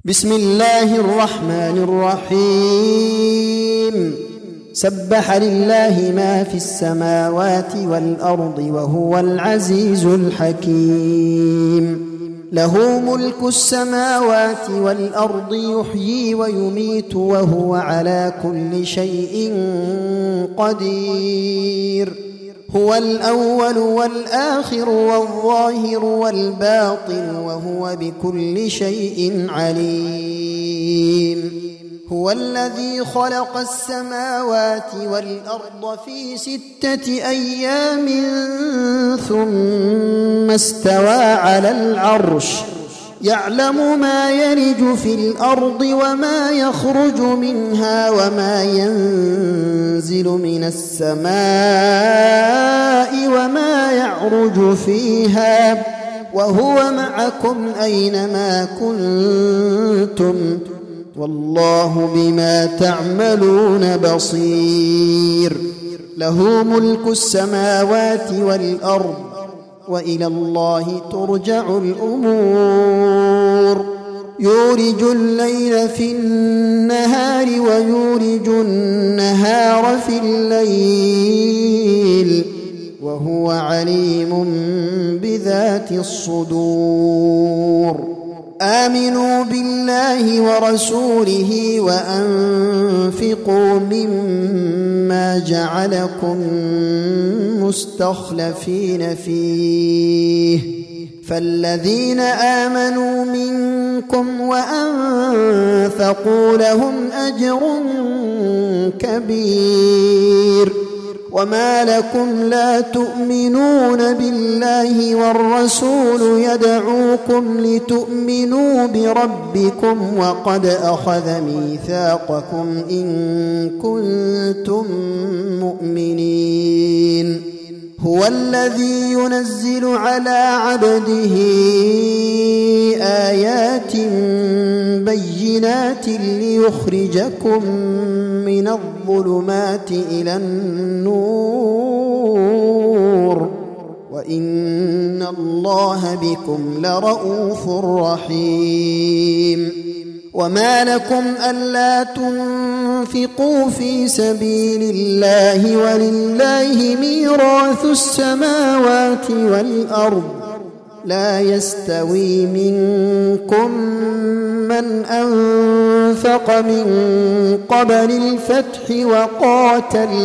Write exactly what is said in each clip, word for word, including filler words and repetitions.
بسم الله الرحمن الرحيم. سبح لله ما في السماوات والأرض وهو العزيز الحكيم. له ملك السماوات والأرض يحيي ويميت وهو على كل شيء قدير. هو الأول والآخر والظاهر والباطن وهو بكل شيء عليم. هو الذي خلق السماوات والأرض في ستة أيام ثم استوى على العرش يعلم ما يلج في الأرض وما يخرج منها وما ينزل من السماء وما يعرج فيها وهو معكم أينما كنتم والله بما تعملون بصير. له ملك السماوات والأرض وإلى الله ترجع الأمور. يولج الليل في النهار ويولج النهار في الليل وهو عليم بذات الصدور. آمنوا بالله ورسوله وأنفقوا مما جعلكم مستخلفين فيه فالذين آمنوا منكم وأنفقوا لهم أجر كبير. وما لكم لا تؤمنون بالله والرسول يدعوكم لتؤمنوا بربكم وقد أخذ ميثاقكم إن كنتم مؤمنين. هو الذي ينزل على عبده آيات بينات ليخرجكم من الظلمات إلى النور وإن الله بكم لرؤوف رحيم. وما لكم ألا تنفقوا في سبيل الله ولله ميراث السماوات والأرض لا يستوي منكم من أنفق من قبل الفتح وقاتل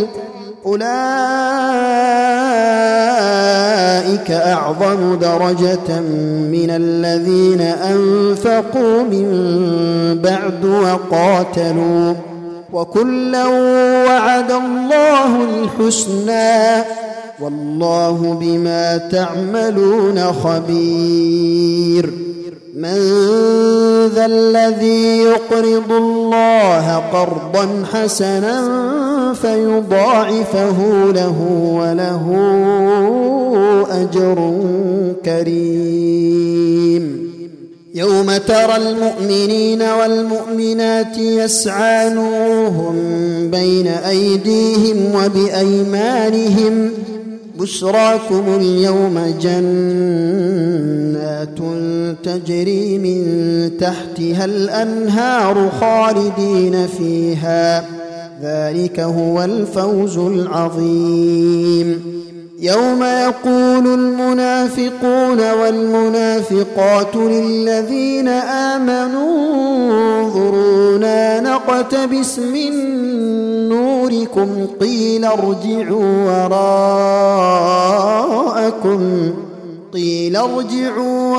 أولئك أعظم درجة من الذين أنفقوا من بعد وقاتلوا وكلا وعد الله الحسنى والله بما تعملون خبير. من ذا الذي يقرض الله قرضا حسنا فيضاعفه له وله أجر كريم. يوم ترى المؤمنين والمؤمنات يسعى نورهم بين أيديهم وبأيمانهم بشراكم اليوم جنات تجري من تحتها الأنهار خالدين فيها ذلك هو الفوز العظيم. يوم يقول المنافقون والمنافقات للذين آمنوا انظرونا نقتبس من نوركم قيل ارجعوا وراءكم قيل ارجعوا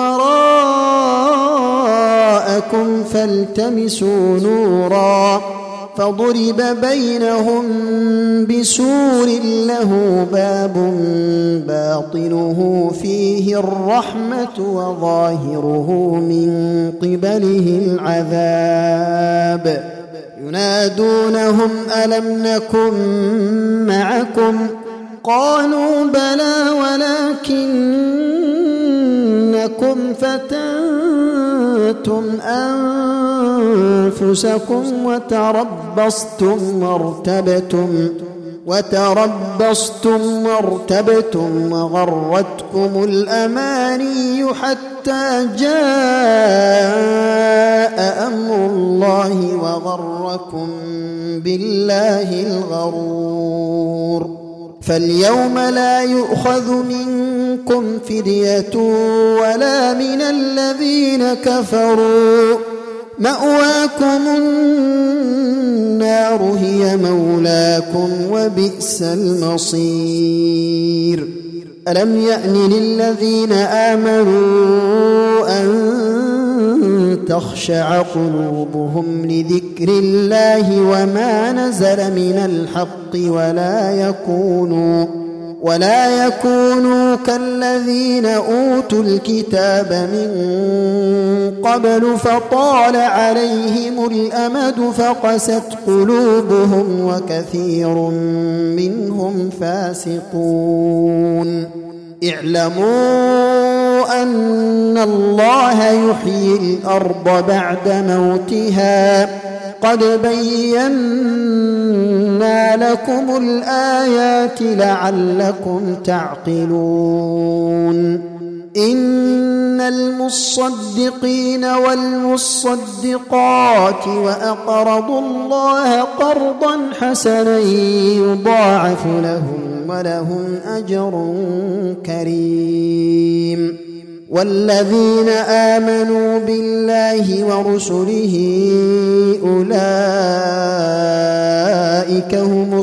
وراءكم فالتمسوا نورا فضرب بينهم بسور له باب باطنه فيه الرحمة وظاهره من قبله العذاب. ينادونهم ألم نكن معكم قالوا بلى ولكنكم فتنتم أنفسكم وتربصتم وارتبتم وتربصتم وارتبتم وغرتكم الأماني حتى جاء أمر غركم بالله الغرور. فاليوم لا يؤخذ منكم فدية ولا من الذين كفروا، مأواكم النار هي مولاكم وبئس المصير. ألم يأن للذين آمنوا أن تخشع قلوبهم لذكر الله وما نزل من الحق ولا يكونوا ولا يكونوا كالذين أوتوا الكتاب من قبل فطال عليهم الأمد فقست قلوبهم وكثير منهم فاسقون. اعلموا أن الله يحيي الأرض بعد موتها قد بينا لكم الآيات لعلكم تعقلون. إن المصدقين والمصدقات وأقرضوا الله قرضا حسنا يضاعف لهم ولهم أجر كريم. والذين آمنوا بالله ورسله أولئك هم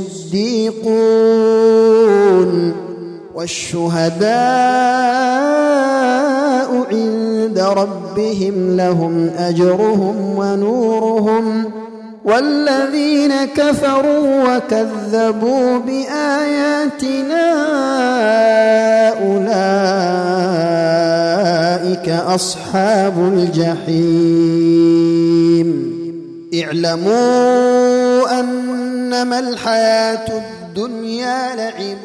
الصديقون والشهداء عند ربهم لهم أجرهم ونورهم. والذين كفروا وكذبوا بآياتنا أولئك أصحاب الجحيم. اعلموا أنما الحياة الدنيا لعب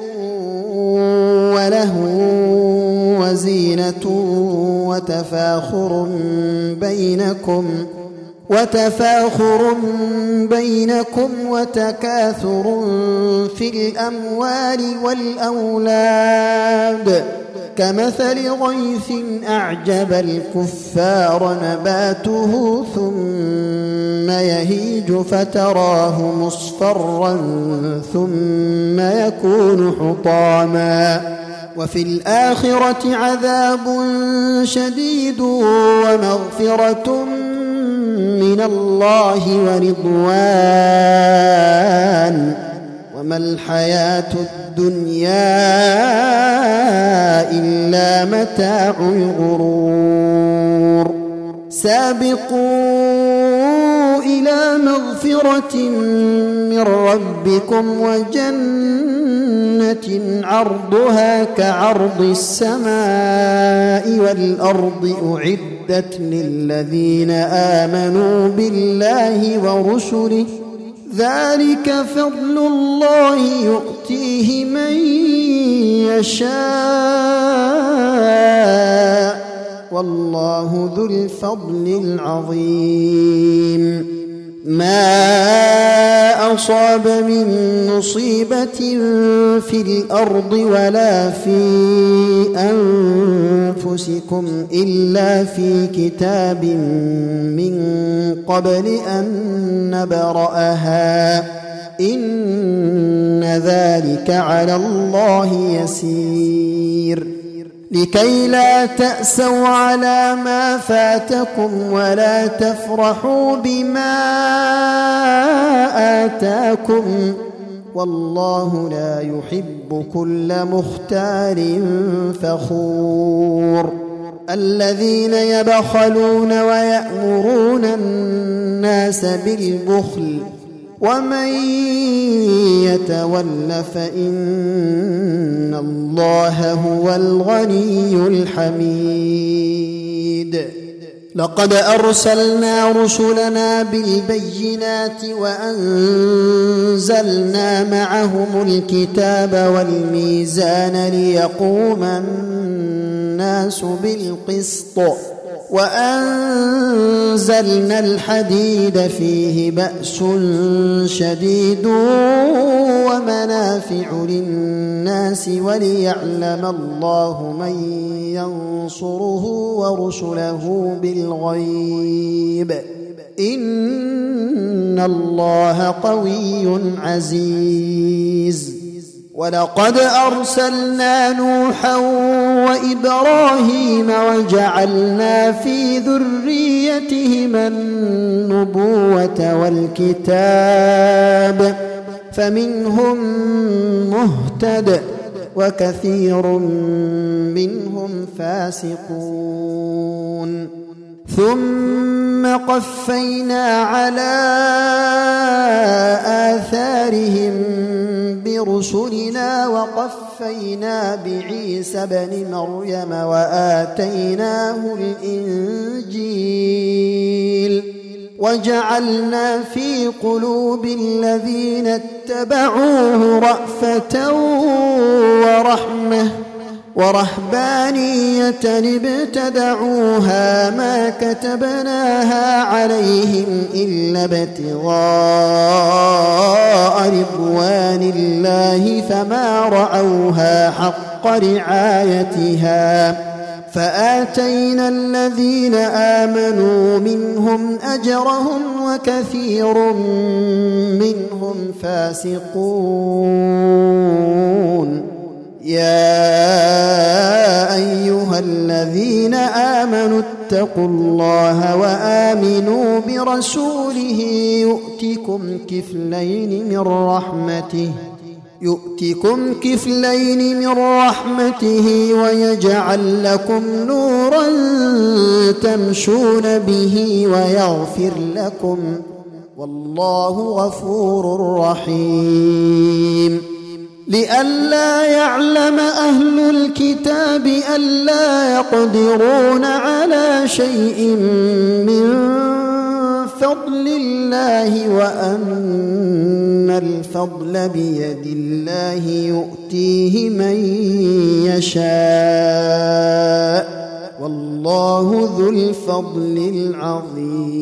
وله وزينة وتفاخر بينكم وتفاخر بينكم وتكاثر في الأموال والأولاد كمثل غيث أعجب الكفار نباته ثم يهيج فتراه مصفرا ثم يكون حطاما وفي الآخرة عذاب شديد ومغفرة من الله ورضوان وما الحياة الدنيا إلا متاع الغرور. سابقوا إلى مغفرة من ربكم وجنة عرضها كعرض السماء والأرض أعدت للذين آمنوا بالله ورسله ذلك فضل الله يؤتيه من يشاء والله ذو الفضل العظيم. ما أصاب من مصيبة في الأرض ولا في أنفسكم إلا في كتاب من قبل أن نبرأها إن ذلك على الله يسير. لكي لا تأسوا على ما فاتكم ولا تفرحوا بما آتاكم والله لا يحب كل مختال فخور. الذين يبخلون ويأمرون الناس بالبخل ومن يتول فإن الله هو الغني الحميد. لقد أرسلنا رسلنا بالبينات وأنزلنا معهم الكتاب والميزان ليقوم الناس بالقسط وأنزلنا الحديد فيه بأس شديد ومنافع للناس وليعلم الله من ينصره ورسله بالغيب إن إن الله قوي عزيز ولقد أرسلنا نوحا وإبراهيم وجعلنا في ذريتهما النبوة والكتاب فمنهم مهتد وكثير منهم فاسقون ثم قفينا على آثارهم برسلنا وقفينا بعيسى ابن مريم وآتيناه الإنجيل وجعلنا في قلوب الذين اتبعوه رأفة ورحمة ورهبانية ابتدعوها ما كتبناها عليهم إلا ابتغاء رضوان الله فما رعوها حق رعايتها فآتينا الذين آمنوا منهم أجرهم وكثير منهم فاسقون يا أيها الذين آمنوا اتقوا الله وآمنوا برسوله يؤتكم كفلين من رحمته يؤتكم كفلين من رحمته ويجعل لكم نورا تمشون به ويغفر لكم والله غفور رحيم لئلا يعلم أهل الكتاب ألا يقدرون على شيء من فضل الله وأن الفضل بيد الله يؤتيه من يشاء والله ذو الفضل العظيم